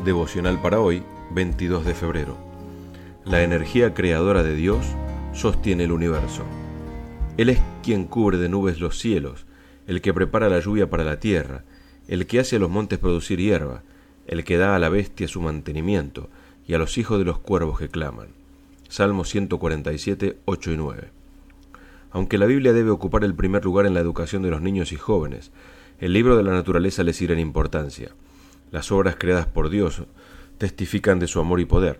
Devocional para hoy, 22 de febrero. La energía creadora de Dios sostiene el universo. Él es quien cubre de nubes los cielos, el que prepara la lluvia para la tierra, el que hace a los montes producir hierba, el que da a la bestia su mantenimiento, y a los hijos de los cuervos que claman. Salmo 147, 8 y 9. Aunque la Biblia debe ocupar el primer lugar en la educación de los niños y jóvenes, el libro de la naturaleza le sigue en importancia. Las obras creadas por Dios testifican de su amor y poder.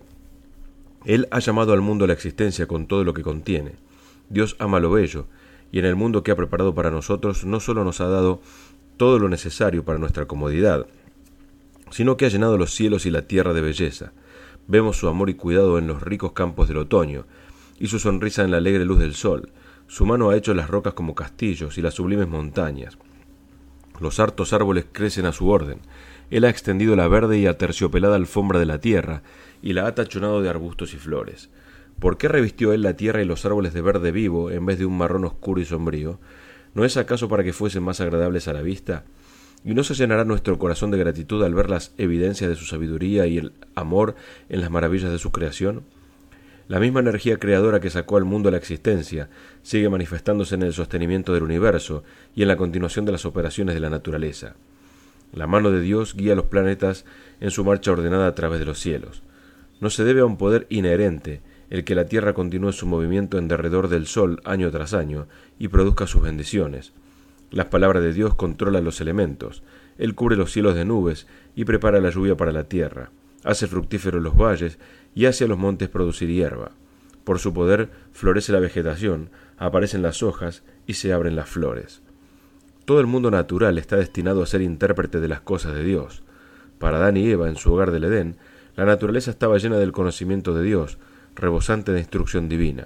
Él ha llamado al mundo a la existencia con todo lo que contiene. Dios ama lo bello, y en el mundo que ha preparado para nosotros no solo nos ha dado todo lo necesario para nuestra comodidad, sino que ha llenado los cielos y la tierra de belleza. Vemos su amor y cuidado en los ricos campos del otoño, y su sonrisa en la alegre luz del sol. Su mano ha hecho las rocas como castillos y las sublimes montañas. Los hartos árboles crecen a su orden. Él ha extendido la verde y aterciopelada alfombra de la tierra, y la ha tachonado de arbustos y flores. ¿Por qué revistió él la tierra y los árboles de verde vivo, en vez de un marrón oscuro y sombrío? ¿No es acaso para que fuesen más agradables a la vista? ¿Y no se llenará nuestro corazón de gratitud al ver las evidencias de su sabiduría y el amor en las maravillas de su creación? La misma energía creadora que sacó al mundo a la existencia sigue manifestándose en el sostenimiento del universo y en la continuación de las operaciones de la naturaleza. La mano de Dios guía a los planetas en su marcha ordenada a través de los cielos. No se debe a un poder inherente el que la Tierra continúe su movimiento en derredor del Sol año tras año y produzca sus bendiciones. Las palabras de Dios controlan los elementos. Él cubre los cielos de nubes y prepara la lluvia para la tierra. Hace fructíferos los valles y hace a los montes producir hierba. Por su poder florece la vegetación, aparecen las hojas y se abren las flores. Todo el mundo natural está destinado a ser intérprete de las cosas de Dios. Para Adán y Eva, en su hogar del Edén, la naturaleza estaba llena del conocimiento de Dios, rebosante de instrucción divina.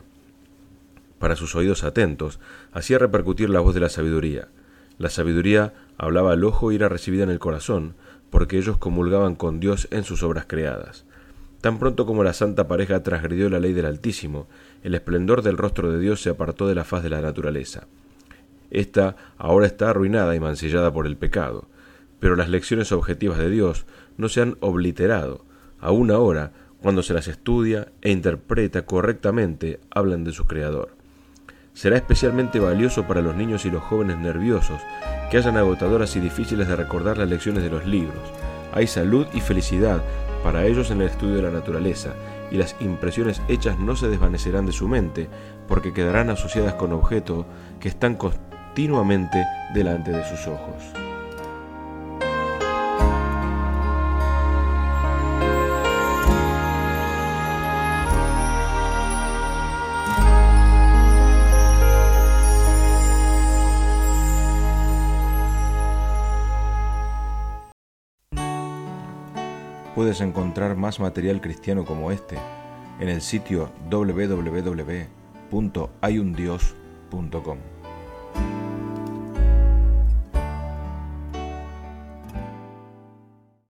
Para sus oídos atentos, hacía repercutir la voz de la sabiduría. La sabiduría hablaba al ojo y era recibida en el corazón, porque ellos comulgaban con Dios en sus obras creadas. Tan pronto como la santa pareja transgredió la ley del Altísimo, el esplendor del rostro de Dios se apartó de la faz de la naturaleza. Esta ahora está arruinada y mancillada por el pecado, pero las lecciones objetivas de Dios no se han obliterado. Aún ahora, cuando se las estudia e interpreta correctamente, hablan de su Creador. Será especialmente valioso para los niños y los jóvenes nerviosos que hayan agotadoras y difíciles de recordar las lecciones de los libros. Hay salud y felicidad para ellos en el estudio de la naturaleza, y las impresiones hechas no se desvanecerán de su mente, porque quedarán asociadas con objetos que están continuamente delante de sus ojos. Puedes encontrar más material cristiano como este en el sitio www.hayundios.com.